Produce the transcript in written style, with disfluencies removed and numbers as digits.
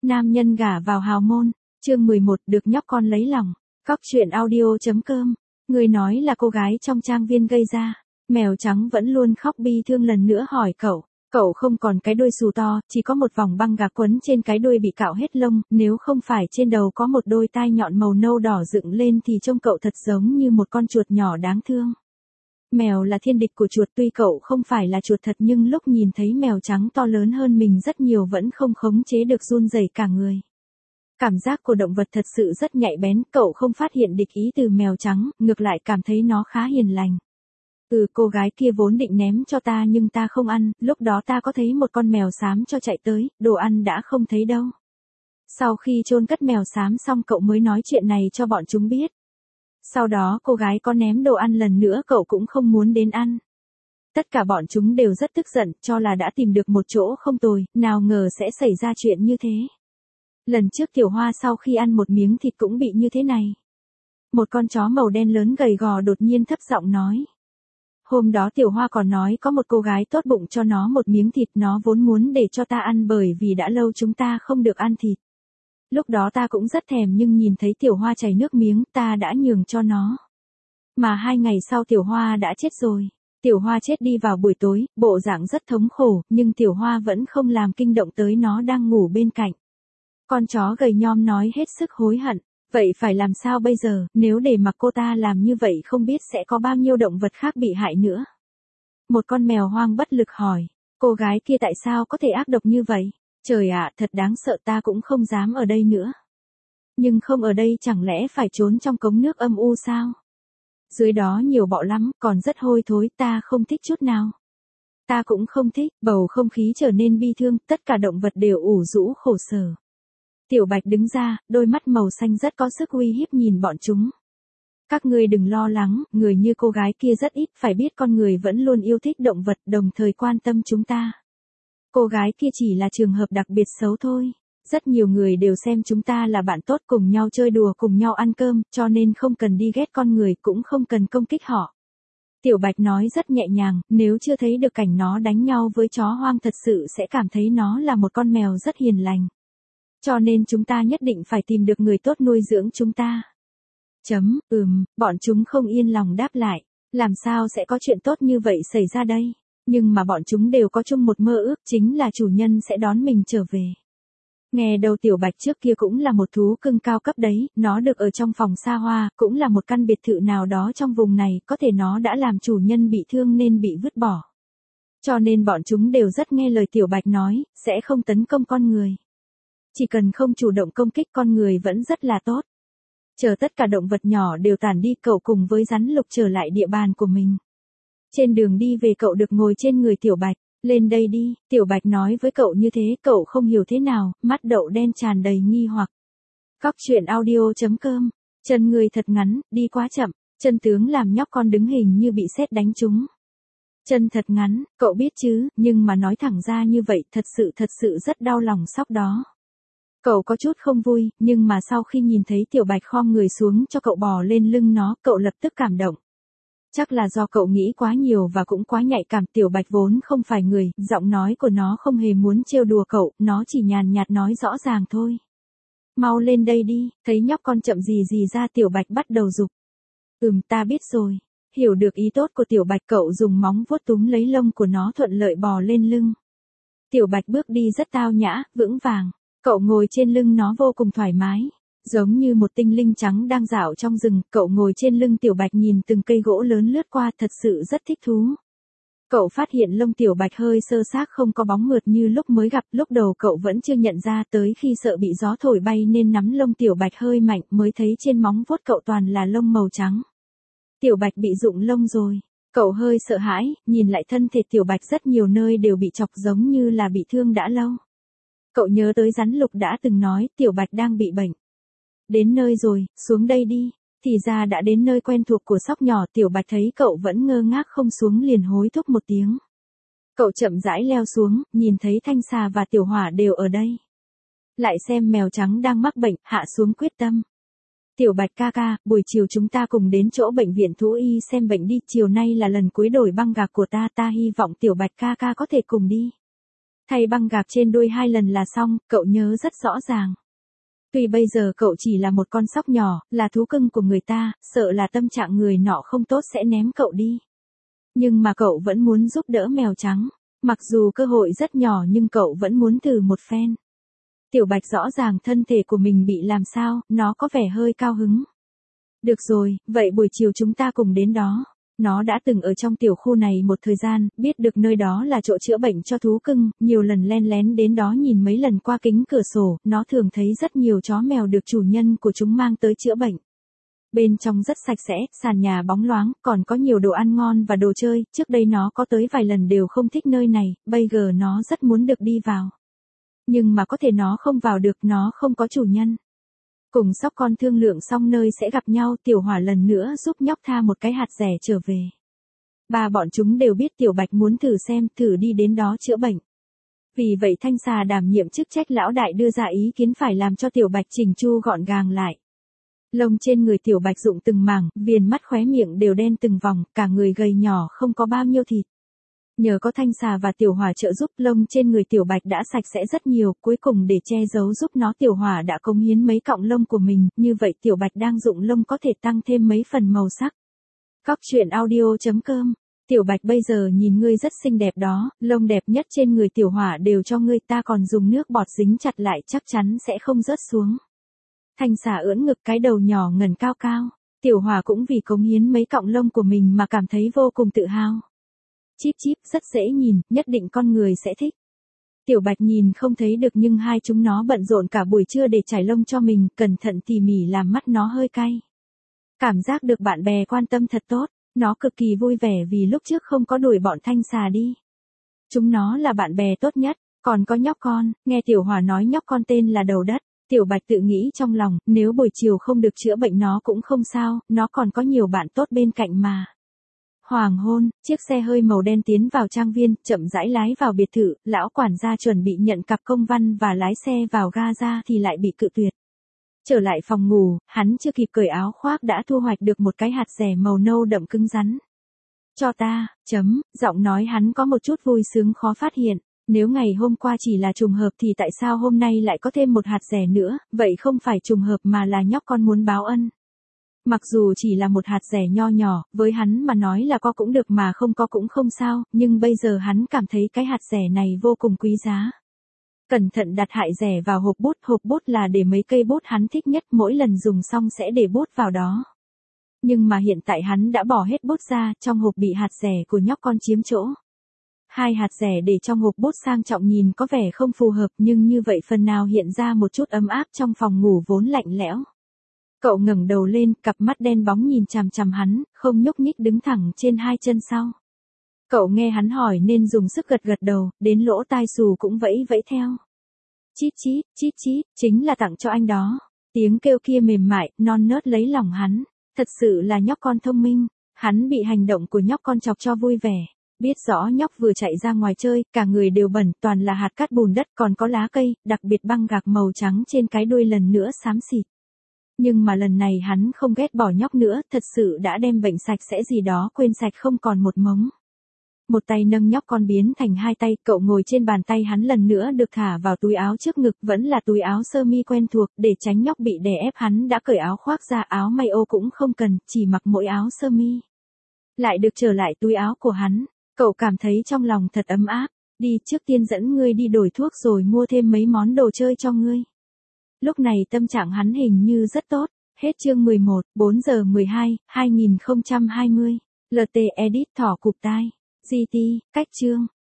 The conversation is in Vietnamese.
Nam nhân gả vào hào môn, chương 11 được nhóc con lấy lòng. Cóc truyện audio.com. Người nói là cô gái trong trang viên gây ra. Mèo trắng vẫn luôn khóc bi thương lần nữa hỏi cậu. Cậu không còn cái đuôi xù to, chỉ có một vòng băng gạc quấn trên cái đuôi bị cạo hết lông, nếu không phải trên đầu có một đôi tai nhọn màu nâu đỏ dựng lên thì trông cậu thật giống như một con chuột nhỏ đáng thương. Mèo là thiên địch của chuột, tuy cậu không phải là chuột thật nhưng lúc nhìn thấy mèo trắng to lớn hơn mình rất nhiều vẫn không khống chế được run rẩy cả người. Cảm giác của động vật thật sự rất nhạy bén, cậu không phát hiện địch ý từ mèo trắng, ngược lại cảm thấy nó khá hiền lành. Cô gái kia vốn định ném cho ta nhưng ta không ăn, lúc đó ta có thấy một con mèo xám cho chạy tới, đồ ăn đã không thấy đâu. Sau khi chôn cất mèo xám xong cậu mới nói chuyện này cho bọn chúng biết. Sau đó cô gái có ném đồ ăn lần nữa cậu cũng không muốn đến ăn. Tất cả bọn chúng đều rất tức giận, cho là đã tìm được một chỗ không tồi, nào ngờ sẽ xảy ra chuyện như thế. Lần trước Tiểu Hoa sau khi ăn một miếng thịt cũng bị như thế này. Một con chó màu đen lớn gầy gò đột nhiên thấp giọng nói. Hôm đó Tiểu Hoa còn nói có một cô gái tốt bụng cho nó một miếng thịt, nó vốn muốn để cho ta ăn bởi vì đã lâu chúng ta không được ăn thịt. Lúc đó ta cũng rất thèm nhưng nhìn thấy Tiểu Hoa chảy nước miếng ta đã nhường cho nó. Mà 2 ngày sau Tiểu Hoa đã chết rồi. Tiểu Hoa chết đi vào buổi tối, bộ dạng rất thống khổ, nhưng Tiểu Hoa vẫn không làm kinh động tới nó đang ngủ bên cạnh. Con chó gầy nhom nói hết sức hối hận. Vậy phải làm sao bây giờ, nếu để mặc cô ta làm như vậy không biết sẽ có bao nhiêu động vật khác bị hại nữa. Một con mèo hoang bất lực hỏi, cô gái kia tại sao có thể ác độc như vậy? Trời ạ, thật đáng sợ, ta cũng không dám ở đây nữa. Nhưng không ở đây chẳng lẽ phải trốn trong cống nước âm u sao? Dưới đó nhiều bọ lắm, còn rất hôi thối, ta không thích chút nào. Ta cũng không thích, bầu không khí trở nên bi thương, tất cả động vật đều ủ rũ khổ sở. Tiểu Bạch đứng ra, đôi mắt màu xanh rất có sức uy hiếp nhìn bọn chúng. Các ngươi đừng lo lắng, người như cô gái kia rất ít, phải biết con người vẫn luôn yêu thích động vật đồng thời quan tâm chúng ta. Cô gái kia chỉ là trường hợp đặc biệt xấu thôi. Rất nhiều người đều xem chúng ta là bạn tốt, cùng nhau chơi đùa, cùng nhau ăn cơm, cho nên không cần đi ghét con người, cũng không cần công kích họ. Tiểu Bạch nói rất nhẹ nhàng, nếu chưa thấy được cảnh nó đánh nhau với chó hoang thật sự sẽ cảm thấy nó là một con mèo rất hiền lành. Cho nên chúng ta nhất định phải tìm được người tốt nuôi dưỡng chúng ta. Bọn chúng không yên lòng đáp lại. Làm sao sẽ có chuyện tốt như vậy xảy ra đây? Nhưng mà bọn chúng đều có chung một mơ ước, chính là chủ nhân sẽ đón mình trở về. Nghe đầu Tiểu Bạch trước kia cũng là một thú cưng cao cấp đấy, nó được ở trong phòng xa hoa, cũng là một căn biệt thự nào đó trong vùng này, có thể nó đã làm chủ nhân bị thương nên bị vứt bỏ. Cho nên bọn chúng đều rất nghe lời Tiểu Bạch nói, sẽ không tấn công con người. Chỉ cần không chủ động công kích con người vẫn rất là tốt. Chờ tất cả động vật nhỏ đều tản đi cậu cùng với rắn lục trở lại địa bàn của mình. Trên đường đi về cậu được ngồi trên người Tiểu Bạch, lên đây đi, Tiểu Bạch nói với cậu như thế, cậu không hiểu thế nào, mắt đậu đen tràn đầy nghi hoặc. Cóc truyện audio.com, chân người thật ngắn, đi quá chậm, chân tướng làm nhóc con đứng hình như bị sét đánh trúng. Chân thật ngắn, cậu biết chứ, nhưng mà nói thẳng ra như vậy thật sự rất đau lòng sóc đó. Cậu có chút không vui, nhưng mà sau khi nhìn thấy Tiểu Bạch khom người xuống cho cậu bò lên lưng nó, cậu lập tức cảm động. Chắc là do cậu nghĩ quá nhiều và cũng quá nhạy cảm, Tiểu Bạch vốn không phải người, giọng nói của nó không hề muốn trêu đùa cậu, nó chỉ nhàn nhạt nói rõ ràng thôi. Mau lên đây đi, thấy nhóc con chậm gì ra Tiểu Bạch bắt đầu giục. Ta biết rồi. Hiểu được ý tốt của Tiểu Bạch, cậu dùng móng vuốt túm lấy lông của nó thuận lợi bò lên lưng. Tiểu Bạch bước đi rất tao nhã, vững vàng. Cậu ngồi trên lưng nó vô cùng thoải mái. Giống như một tinh linh trắng đang dạo trong rừng, cậu ngồi trên lưng Tiểu Bạch nhìn từng cây gỗ lớn lướt qua thật sự rất thích thú. Cậu phát hiện lông Tiểu Bạch hơi sơ xác không có bóng mượt như lúc mới gặp, lúc đầu cậu vẫn chưa nhận ra, tới khi sợ bị gió thổi bay nên nắm lông Tiểu Bạch hơi mạnh mới thấy trên móng vuốt cậu toàn là lông màu trắng. Tiểu Bạch bị rụng lông rồi. Cậu hơi sợ hãi, nhìn lại thân thể Tiểu Bạch rất nhiều nơi đều bị chọc giống như là bị thương đã lâu. Cậu nhớ tới rắn lục đã từng nói Tiểu Bạch đang bị bệnh. Đến nơi rồi, xuống đây đi. Thì ra đã đến nơi quen thuộc của sóc nhỏ, Tiểu Bạch thấy cậu vẫn ngơ ngác không xuống liền hối thúc một tiếng. Cậu chậm rãi leo xuống, nhìn thấy Thanh Xà và Tiểu Hỏa đều ở đây. Lại xem mèo trắng đang mắc bệnh, hạ xuống quyết tâm. Tiểu Bạch ca ca, buổi chiều chúng ta cùng đến chỗ bệnh viện thú y xem bệnh đi, chiều nay là lần cuối đổi băng gạc của ta, ta hy vọng Tiểu Bạch ca ca có thể cùng đi. Thay băng gạc trên đuôi 2 lần là xong, cậu nhớ rất rõ ràng. Tuy bây giờ cậu chỉ là một con sóc nhỏ, là thú cưng của người ta, sợ là tâm trạng người nọ không tốt sẽ ném cậu đi. Nhưng mà cậu vẫn muốn giúp đỡ mèo trắng. Mặc dù cơ hội rất nhỏ nhưng cậu vẫn muốn thử một phen. Tiểu Bạch rõ ràng thân thể của mình bị làm sao, nó có vẻ hơi cao hứng. Được rồi, vậy buổi chiều chúng ta cùng đến đó. Nó đã từng ở trong tiểu khu này một thời gian, biết được nơi đó là chỗ chữa bệnh cho thú cưng, nhiều lần len lén đến đó nhìn mấy lần qua kính cửa sổ, nó thường thấy rất nhiều chó mèo được chủ nhân của chúng mang tới chữa bệnh. Bên trong rất sạch sẽ, sàn nhà bóng loáng, còn có nhiều đồ ăn ngon và đồ chơi, trước đây nó có tới vài lần đều không thích nơi này, bây giờ nó rất muốn được đi vào. Nhưng mà có thể nó không vào được, nó không có chủ nhân. Cùng sóc con thương lượng xong nơi sẽ gặp nhau, Tiểu Hỏa lần nữa giúp nhóc tha một cái hạt rẻ trở về. Ba bọn chúng đều biết Tiểu Bạch muốn thử đi đến đó chữa bệnh. Vì vậy Thanh Xà đảm nhiệm chức trách lão đại đưa ra ý kiến phải làm cho Tiểu Bạch chỉnh chu gọn gàng lại. Lông trên người Tiểu Bạch rụng từng mảng, viền mắt khóe miệng đều đen từng vòng, cả người gầy nhỏ không có bao nhiêu thịt. Nhờ có Thanh Xà và Tiểu Hỏa trợ giúp, lông trên người Tiểu Bạch đã sạch sẽ rất nhiều, cuối cùng để che giấu giúp nó Tiểu Hỏa đã cống hiến mấy cọng lông của mình, như vậy Tiểu Bạch đang rụng lông có thể tăng thêm mấy phần màu sắc. Cóc truyện audio.com. Tiểu Bạch bây giờ nhìn ngươi rất xinh đẹp đó, lông đẹp nhất trên người Tiểu Hỏa đều cho ngươi, ta còn dùng nước bọt dính chặt lại chắc chắn sẽ không rớt xuống. Thanh Xà ưỡn ngực, cái đầu nhỏ ngẩng cao cao. Tiểu Hỏa cũng vì cống hiến mấy cọng lông của mình mà cảm thấy vô cùng tự hào. Chíp chíp, rất dễ nhìn, nhất định con người sẽ thích. Tiểu Bạch nhìn không thấy được nhưng hai chúng nó bận rộn cả buổi trưa để trải lông cho mình, cẩn thận tỉ mỉ làm mắt nó hơi cay. Cảm giác được bạn bè quan tâm thật tốt, nó cực kỳ vui vẻ vì lúc trước không có đuổi bọn Thanh Xà đi. Chúng nó là bạn bè tốt nhất, còn có nhóc con, nghe Tiểu Hỏa nói nhóc con tên là Đầu Đất. Tiểu Bạch tự nghĩ trong lòng, nếu buổi chiều không được chữa bệnh nó cũng không sao, nó còn có nhiều bạn tốt bên cạnh mà. Hoàng hôn, chiếc xe hơi màu đen tiến vào trang viên, chậm rãi lái vào biệt thự, lão quản gia chuẩn bị nhận cặp công văn và lái xe vào ga ra thì lại bị cự tuyệt. Trở lại phòng ngủ, hắn chưa kịp cởi áo khoác đã thu hoạch được một cái hạt rẻ màu nâu đậm cứng rắn. Cho ta, giọng nói hắn có một chút vui sướng khó phát hiện. Nếu ngày hôm qua chỉ là trùng hợp thì tại sao hôm nay lại có thêm một hạt rẻ nữa, vậy không phải trùng hợp mà là nhóc con muốn báo ân. Mặc dù chỉ là một hạt rẻ nho nhỏ, với hắn mà nói là có cũng được mà không có cũng không sao, nhưng bây giờ hắn cảm thấy cái hạt rẻ này vô cùng quý giá. Cẩn thận đặt hạt rẻ vào hộp bút là để mấy cây bút hắn thích nhất, mỗi lần dùng xong sẽ để bút vào đó. Nhưng mà hiện tại hắn đã bỏ hết bút ra, trong hộp bị hạt rẻ của nhóc con chiếm chỗ. Hai hạt rẻ để trong hộp bút sang trọng nhìn có vẻ không phù hợp nhưng như vậy phần nào hiện ra một chút ấm áp trong phòng ngủ vốn lạnh lẽo. Cậu ngẩng đầu lên, cặp mắt đen bóng nhìn chằm chằm hắn, không nhúc nhích đứng thẳng trên hai chân sau. Cậu nghe hắn hỏi nên dùng sức gật gật đầu, đến lỗ tai xù cũng vẫy vẫy theo. Chít chít, chính là tặng cho anh đó. Tiếng kêu kia mềm mại, non nớt lấy lòng hắn. Thật sự là nhóc con thông minh. Hắn bị hành động của nhóc con chọc cho vui vẻ. Biết rõ nhóc vừa chạy ra ngoài chơi, cả người đều bẩn, toàn là hạt cát bùn đất còn có lá cây, đặc biệt băng gạc màu trắng trên cái đuôi lần nữa xám xịt. Nhưng mà lần này hắn không ghét bỏ nhóc nữa, thật sự đã đem bệnh sạch sẽ gì đó quên sạch không còn một mống. Một tay nâng nhóc con biến thành hai tay, cậu ngồi trên bàn tay hắn lần nữa được thả vào túi áo trước ngực, vẫn là túi áo sơ mi quen thuộc, để tránh nhóc bị đè ép hắn đã cởi áo khoác ra, áo may ô cũng không cần, chỉ mặc mỗi áo sơ mi. Lại được trở lại túi áo của hắn, cậu cảm thấy trong lòng thật ấm áp, đi trước tiên dẫn ngươi đi đổi thuốc rồi mua thêm mấy món đồ chơi cho ngươi. Lúc này tâm trạng hắn hình như rất tốt, hết chương 11, 4 giờ 12, 2020, LT Edit thỏ cụp tai, GT, cách chương.